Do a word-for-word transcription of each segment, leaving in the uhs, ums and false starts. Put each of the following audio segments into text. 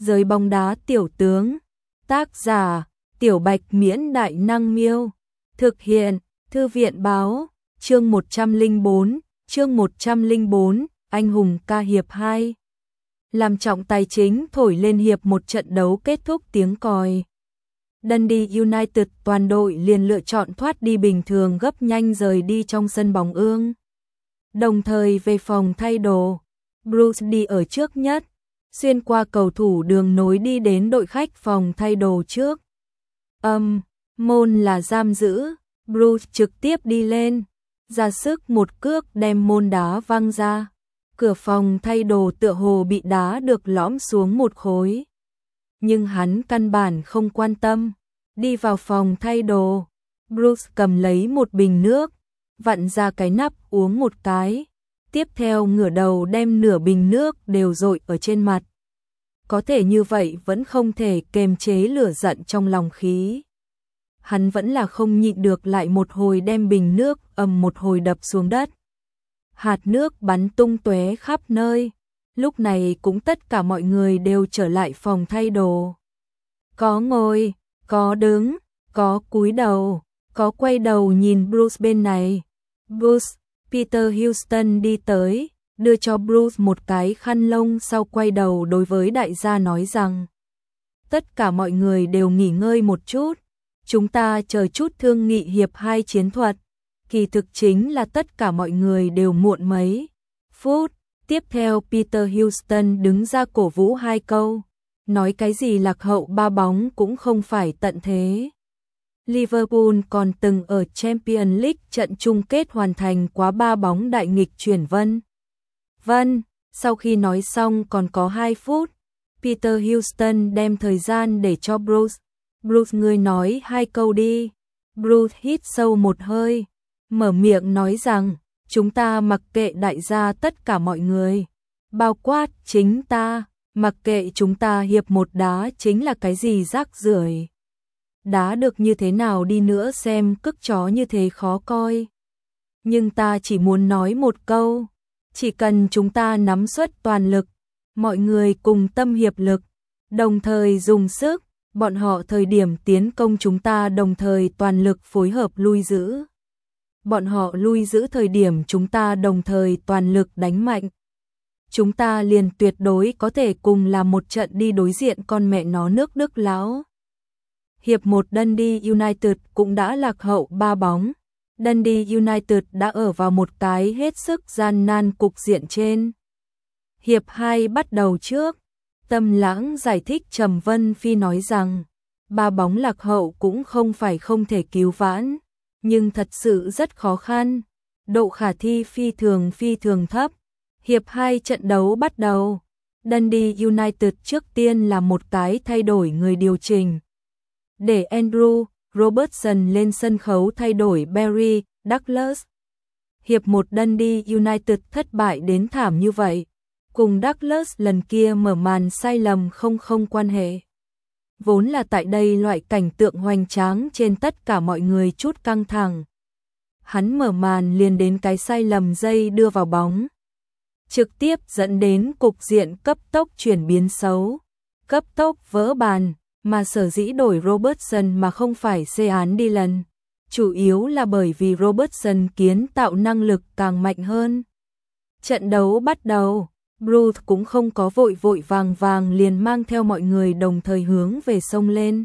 Giới bóng đá tiểu tướng. Tác giả: Tiểu Bạch Miễn Đại Năng Miêu. Thực hiện: Thư viện báo. Chương một trăm lẻ bốn, chương một trăm lẻ bốn, anh hùng ca hiệp hai. Làm trọng tài chính thổi lên hiệp một trận đấu kết thúc tiếng còi. Dundee United toàn đội liền lựa chọn thoát đi bình thường gấp nhanh rời đi trong sân bóng ương. Đồng thời về phòng thay đồ, Bruce đi ở trước nhất, xuyên qua cầu thủ đường nối đi đến đội khách phòng thay đồ trước. Âm, môn là giam giữ, Bruce trực tiếp đi lên, ra sức một cước đem môn đá văng ra. Cửa phòng thay đồ tựa hồ bị đá được lõm xuống một khối. Nhưng hắn căn bản không quan tâm. Đi vào phòng thay đồ, Bruce cầm lấy một bình nước, vặn ra cái nắp uống một cái. Tiếp theo ngửa đầu đem nửa bình nước đều dội ở trên mặt. Có thể như vậy vẫn không thể kềm chế lửa giận trong lòng khí. Hắn vẫn là không nhịn được lại một hồi đem bình nước ầm một hồi đập xuống đất. Hạt nước bắn tung tóe khắp nơi. Lúc này cũng tất cả mọi người đều trở lại phòng thay đồ. Có ngồi, có đứng, có cúi đầu, có quay đầu nhìn Bruce bên này. Bruce, Peter Houston đi tới, đưa cho Bruce một cái khăn lông, sau quay đầu đối với đại gia nói rằng: tất cả mọi người đều nghỉ ngơi một chút, chúng ta chờ chút thương nghị hiệp hai chiến thuật. Kỳ thực chính là tất cả mọi người đều muộn mấy phút. Tiếp theo Peter Houston đứng ra cổ vũ hai câu, nói cái gì lạc hậu ba bóng cũng không phải tận thế. Liverpool còn từng ở Champions League trận chung kết hoàn thành quá ba bóng đại nghịch chuyển vân. Vân, sau khi nói xong còn có hai phút, Peter Houston đem thời gian để cho Bruce. Bruce, ngươi nói hai câu đi. Bruce hít sâu một hơi, mở miệng nói rằng: chúng ta mặc kệ đại gia tất cả mọi người, bao quát chính ta, mặc kệ chúng ta hiệp một đá chính là cái gì rác rưởi. Đá được như thế nào đi nữa xem cức chó như thế khó coi. Nhưng ta chỉ muốn nói một câu, chỉ cần chúng ta nắm suất toàn lực, mọi người cùng tâm hiệp lực, đồng thời dùng sức, bọn họ thời điểm tiến công chúng ta đồng thời toàn lực phối hợp lui giữ. Bọn họ lui giữ thời điểm chúng ta đồng thời toàn lực đánh mạnh. Chúng ta liền tuyệt đối có thể cùng làm một trận đi đối diện con mẹ nó nước Đức láo. Hiệp một Dundee United cũng đã lạc hậu ba bóng. Dundee United đã ở vào một cái hết sức gian nan cục diện trên. Hiệp hai bắt đầu trước, Tâm Lãng giải thích Trầm Vân Phi nói rằng: ba bóng lạc hậu cũng không phải không thể cứu vãn, nhưng thật sự rất khó khăn, độ khả thi phi thường phi thường thấp. Hiệp hai trận đấu bắt đầu, Dundee United trước tiên là một cái thay đổi người điều chỉnh, để Andrew Robertson lên sân khấu thay đổi Barry Douglas. Hiệp một Dundee United thất bại đến thảm như vậy, cùng Douglas lần kia mở màn sai lầm không không quan hệ. Vốn là tại đây loại cảnh tượng hoành tráng trên tất cả mọi người chút căng thẳng. Hắn mở màn liền đến cái sai lầm dây đưa vào bóng, trực tiếp dẫn đến cục diện cấp tốc chuyển biến xấu, cấp tốc vỡ bàn, mà sở dĩ đổi Robertson mà không phải Sean Dillon, chủ yếu là bởi vì Robertson kiến tạo năng lực càng mạnh hơn. Trận đấu bắt đầu, Bruce cũng không có vội vội vàng vàng liền mang theo mọi người đồng thời hướng về sông lên.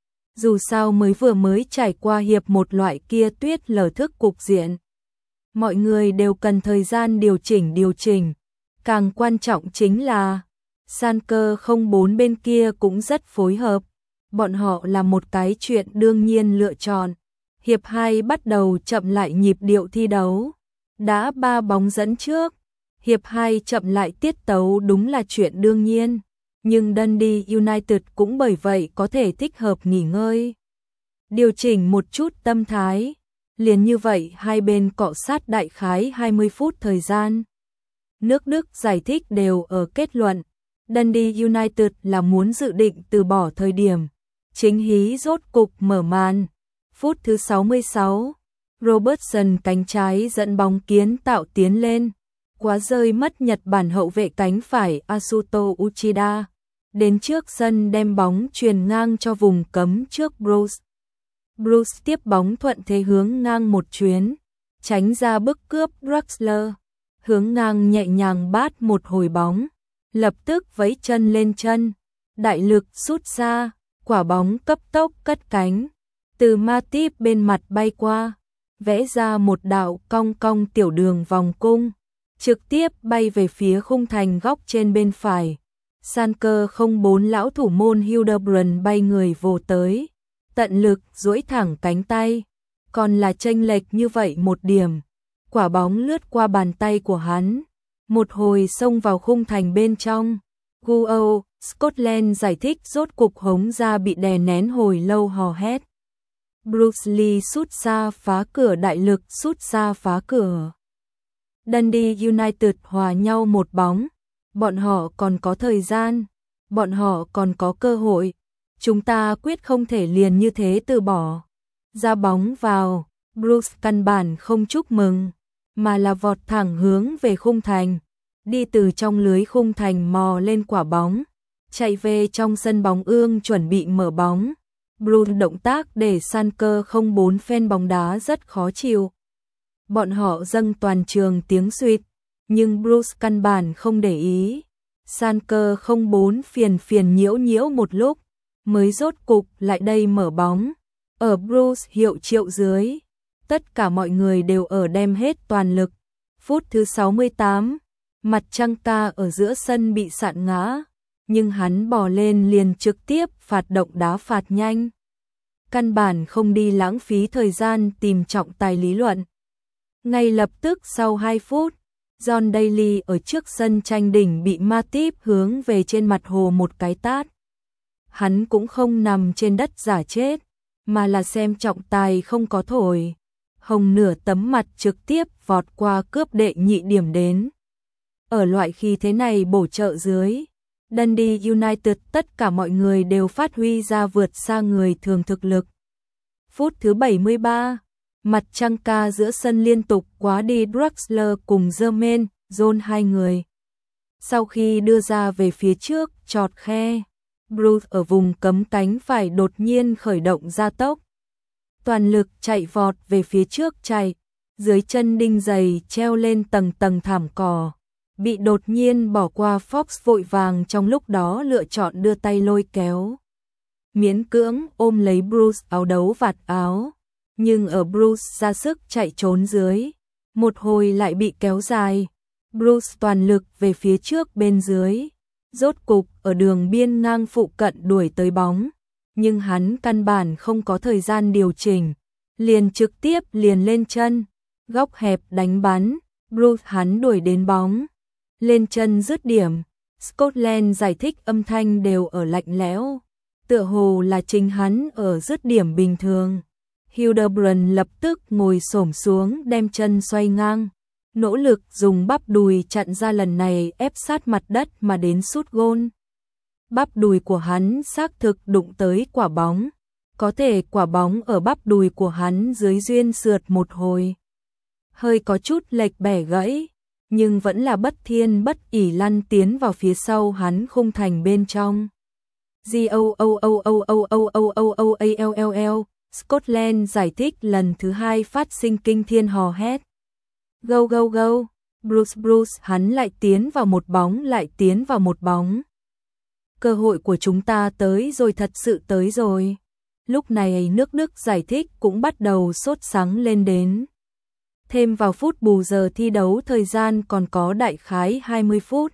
Dù sao mới vừa mới trải qua hiệp một loại kia tuyết lở thức cục diện. Mọi người đều cần thời gian điều chỉnh điều chỉnh. Càng quan trọng chính là Schalke không bốn bên kia cũng rất phối hợp. Bọn họ là một cái chuyện đương nhiên lựa chọn. Hiệp hai bắt đầu chậm lại nhịp điệu thi đấu. Đã ba bóng dẫn trước. Hiệp hai chậm lại tiết tấu đúng là chuyện đương nhiên. Nhưng Dundee United cũng bởi vậy có thể thích hợp nghỉ ngơi, điều chỉnh một chút tâm thái. Liền như vậy hai bên cọ sát đại khái hai mươi phút thời gian. Nước Đức giải thích đều ở kết luận, Dundee United là muốn dự định từ bỏ thời điểm. Chính hí rốt cục mở màn. Phút thứ sáu mươi sáu, Robertson cánh trái dẫn bóng kiến tạo tiến lên, quá rơi mất Nhật Bản hậu vệ cánh phải Asuto Uchida. đến trước sân đem bóng truyền ngang cho vùng cấm trước Bruce. Bruce tiếp bóng thuận thế hướng ngang một chuyến, tránh ra bức cướp Draxler, hướng ngang nhẹ nhàng bát một hồi bóng, lập tức vẫy chân lên chân, đại lực sút ra, quả bóng cấp tốc cất cánh, từ Matip bên mặt bay qua, vẽ ra một đạo cong cong tiểu đường vòng cung, trực tiếp bay về phía khung thành góc trên bên phải. Schalke không bốn lão thủ môn Hildebrand bay người vồ tới, tận lực duỗi thẳng cánh tay, còn là chênh lệch như vậy một điểm. Quả bóng lướt qua bàn tay của hắn, một hồi xông vào khung thành bên trong. Guo, Scotland giải thích rốt cục hống ra bị đè nén hồi lâu hò hét. Bruce Lee sút xa phá cửa, đại lực sút xa phá cửa. Dundee United hòa nhau một bóng. Bọn họ còn có thời gian, bọn họ còn có cơ hội. Chúng ta quyết không thể liền như thế từ bỏ. Ra bóng vào, Bruce căn bản không chúc mừng, mà là vọt thẳng hướng về khung thành, đi từ trong lưới khung thành mò lên quả bóng, chạy về trong sân bóng ương chuẩn bị mở bóng. Bruce động tác để Schalke không bốn fan bóng đá rất khó chịu. Bọn họ dâng toàn trường tiếng suýt, nhưng Bruce căn bản không để ý. Schalke không bốn phiền phiền nhiễu nhiễu một lúc, mới rốt cục lại đây mở bóng. Ở Bruce hiệu triệu dưới, tất cả mọi người đều ở đem hết toàn lực. Phút thứ sáu mươi tám, mặt trăng ca ở giữa sân bị sạn ngã, nhưng hắn bò lên liền trực tiếp phạt động đá phạt nhanh. Căn bản không đi lãng phí thời gian tìm trọng tài lý luận. Ngay lập tức sau hai phút, John Daly ở trước sân tranh đỉnh bị Matip hướng về trên mặt hồ một cái tát. Hắn cũng không nằm trên đất giả chết, mà là xem trọng tài không có thổi. Hồng nửa tấm mặt trực tiếp vọt qua cướp đệ nhị điểm đến. Ở loại khi thế này bổ trợ dưới, Dundee United tất cả mọi người đều phát huy ra vượt xa người thường thực lực. Phút thứ bảy mươi ba, mặt trăng ca giữa sân liên tục quá đi Draxler cùng Jermaine John hai người. Sau khi đưa ra về phía trước chọt khe, Bruce ở vùng cấm cánh phải đột nhiên khởi động gia tốc. Toàn lực chạy vọt về phía trước chạy, dưới chân đinh giày treo lên tầng tầng thảm cỏ. Bị đột nhiên bỏ qua Fox vội vàng trong lúc đó lựa chọn đưa tay lôi kéo. Miễn cưỡng ôm lấy Bruce áo đấu vạt áo. Nhưng ở Bruce ra sức chạy trốn dưới, một hồi lại bị kéo dài. Bruce toàn lực về phía trước bên dưới, rốt cục ở đường biên ngang phụ cận đuổi tới bóng. Nhưng hắn căn bản không có thời gian điều chỉnh, liền trực tiếp liền lên chân, góc hẹp đánh bắn. Bruce hắn đuổi đến bóng, lên chân dứt điểm. Scotland giải thích âm thanh đều ở lạnh lẽo, tựa hồ là chính hắn ở dứt điểm bình thường. Hildebrand lập tức ngồi xổm xuống đem chân xoay ngang, nỗ lực dùng bắp đùi chặn ra lần này ép sát mặt đất mà đến sút gôn. Bắp đùi của hắn xác thực đụng tới quả bóng, có thể quả bóng ở bắp đùi của hắn dưới duyên sượt một hồi, hơi có chút lệch bẻ gãy, nhưng vẫn là bất thiên bất ỷ lăn tiến vào phía sau hắn khung thành bên trong. G O O O O O O O O O A L L L Scotland giải thích lần thứ hai phát sinh kinh thiên hò hét. Go go go, Bruce Bruce hắn lại tiến vào một bóng lại tiến vào một bóng. Cơ hội của chúng ta tới rồi, thật sự tới rồi. Lúc này nước Đức giải thích cũng bắt đầu sốt sắng lên đến. Thêm vào phút bù giờ thi đấu thời gian còn có đại khái hai mươi phút.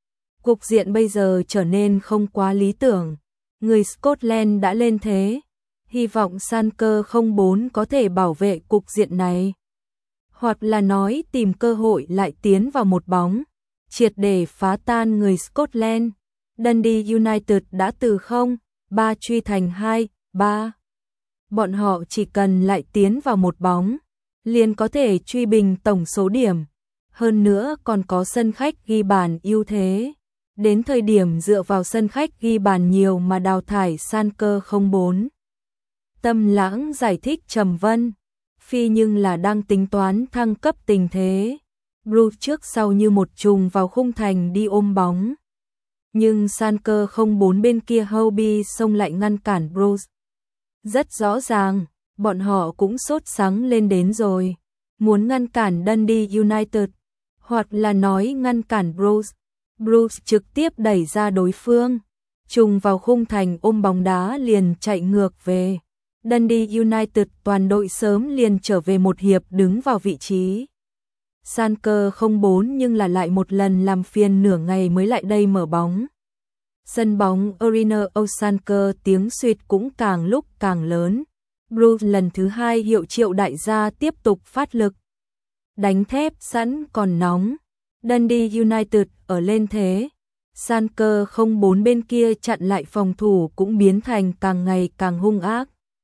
Cục diện bây giờ trở nên không quá lý tưởng. Người Scotland đã lên thế. Hy vọng Schalke không bốn có thể bảo vệ cục diện này. Hoặc là nói tìm cơ hội lại tiến vào một bóng, triệt để phá tan người Scotland. Dundee United đã từ không ba truy thành hai ba. Bọn họ chỉ cần lại tiến vào một bóng, liền có thể truy bình tổng số điểm. Hơn nữa còn có sân khách ghi bàn ưu thế. Đến thời điểm dựa vào sân khách ghi bàn nhiều mà đào thải Schalke không bốn. Tâm Lãng giải thích trầm vân. Phi nhưng là đang tính toán thăng cấp tình thế. Bruce trước sau như một trùng vào khung thành đi ôm bóng. Nhưng Schalke không bốn bên kia Hobie xông lại ngăn cản Bruce. Rất rõ ràng, bọn họ cũng sốt sắng lên đến rồi, muốn ngăn cản Dundee United, hoặc là nói ngăn cản Bruce. Bruce trực tiếp đẩy ra đối phương, trùng vào khung thành ôm bóng đá liền chạy ngược về. Dundee United toàn đội sớm liền trở về một hiệp đứng vào vị trí. Schalke không bốn nhưng là lại một lần làm phiền nửa ngày mới lại đây mở bóng. Sân bóng Arena Schalke tiếng suýt cũng càng lúc càng lớn. Bruce lần thứ hai hiệu triệu đại gia tiếp tục phát lực. Đánh thép sẵn còn nóng. Dundee United ở lên thế. Schalke không bốn bên kia chặn lại phòng thủ cũng biến thành càng ngày càng hung ác.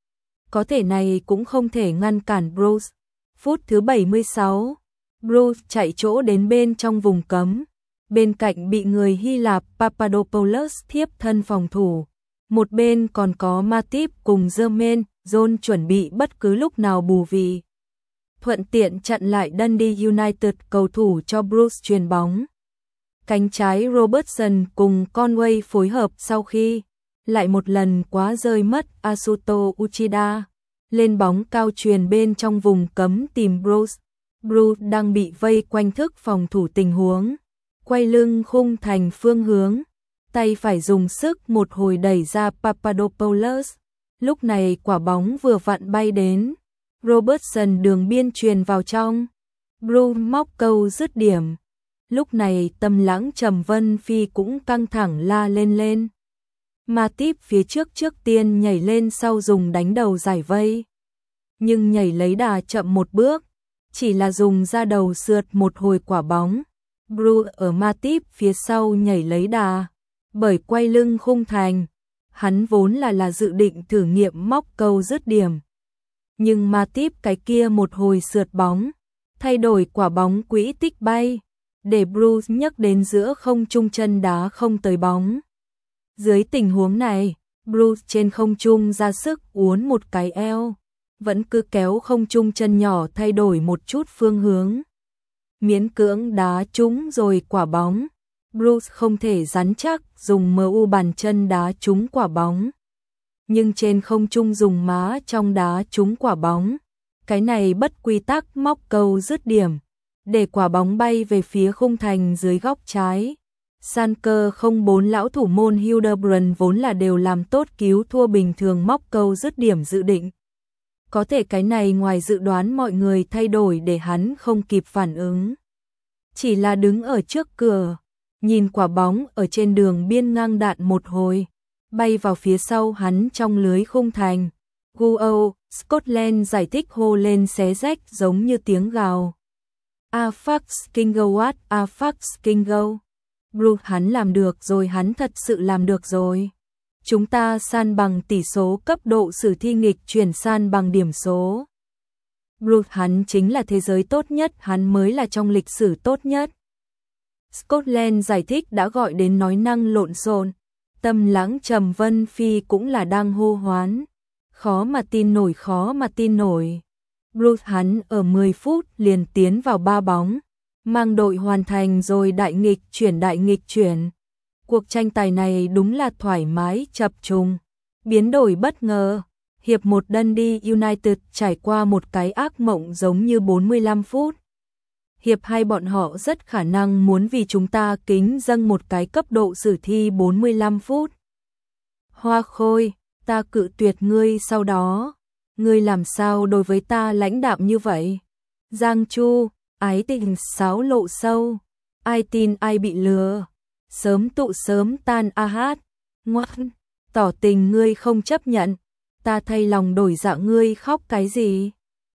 Có thể này cũng không thể ngăn cản Bruce. Phút thứ bảy mươi sáu, Bruce chạy chỗ đến bên trong vùng cấm. Bên cạnh bị người Hy Lạp Papadopoulos thiếp thân phòng thủ. Một bên còn có Matip cùng Jermaine John chuẩn bị bất cứ lúc nào bù vị. Thuận tiện chặn lại Dundee United cầu thủ cho Bruce chuyền bóng. Cánh trái Robertson cùng Conway phối hợp sau khi lại một lần quá rơi mất Asuto Uchida. Lên bóng cao truyền bên trong vùng cấm tìm Bruce. Bruce đang bị vây quanh thức phòng thủ tình huống. Quay lưng khung thành phương hướng. Tay phải dùng sức một hồi đẩy ra Papadopoulos. Lúc này quả bóng vừa vặn bay đến. Robertson đường biên truyền vào trong. Bruce móc câu dứt điểm. Lúc này Tâm Lãng Trầm Vân Phi cũng căng thẳng la lên lên. Matip phía trước trước tiên nhảy lên sau dùng đánh đầu giải vây. Nhưng nhảy lấy đà chậm một bước. Chỉ là dùng ra đầu sượt một hồi quả bóng. Bruce ở Matip phía sau nhảy lấy đà. Bởi quay lưng khung thành. Hắn vốn là là dự định thử nghiệm móc câu dứt điểm. Nhưng Matip cái kia một hồi sượt bóng. Thay đổi quả bóng quỹ tích bay. Để Bruce nhấc đến giữa không trung chân đá không tới bóng. Dưới tình huống này, Bruce trên không trung ra sức uốn một cái eo. Vẫn cứ kéo không trung chân nhỏ thay đổi một chút phương hướng. Miễn cưỡng đá trúng rồi quả bóng. Bruce không thể rắn chắc dùng em u bàn chân đá trúng quả bóng. Nhưng trên không trung dùng má trong đá trúng quả bóng. Cái này bất quy tắc móc câu dứt điểm. Để quả bóng bay về phía khung thành dưới góc trái. Schalke không bốn lão thủ môn Hildebrand vốn là đều làm tốt cứu thua bình thường móc câu dứt điểm dự định. Có thể cái này ngoài dự đoán mọi người thay đổi để hắn không kịp phản ứng. Chỉ là đứng ở trước cửa, nhìn quả bóng ở trên đường biên ngang đạn một hồi, bay vào phía sau hắn trong lưới khung thành. Guo, Scotland giải thích hô lên xé rách giống như tiếng gào. A fucking go what, a fucking go. Bruce hắn làm được rồi, hắn thật sự làm được rồi. Chúng ta san bằng tỷ số cấp độ sử thi nghịch chuyển san bằng điểm số. Bruce hắn chính là thế giới tốt nhất, hắn mới là trong lịch sử tốt nhất. Scotland giải thích đã gọi đến nói năng lộn xộn. Tâm Lãng Trầm Vân Phi cũng là đang hô hoán. Khó mà tin nổi, khó mà tin nổi. Bruce hắn ở mười phút liền tiến vào ba bóng. Mang đội hoàn thành rồi đại nghịch chuyển đại nghịch chuyển. Cuộc tranh tài này đúng là thoải mái chập trùng. Biến đổi bất ngờ. Hiệp một Dundee United trải qua một cái ác mộng giống như bốn mươi lăm phút. Hiệp hai bọn họ rất khả năng muốn vì chúng ta kính dâng một cái cấp độ sử thi bốn mươi lăm phút. Hoa Khôi, ta cự tuyệt ngươi sau đó. Ngươi làm sao đối với ta lãnh đạm như vậy? Giang Chu, ái tình sáo lộ sâu. Ai tin ai bị lừa. Sớm tụ sớm tan a hát. Ngoan, tỏ tình ngươi không chấp nhận. Ta thay lòng đổi dạ ngươi khóc cái gì?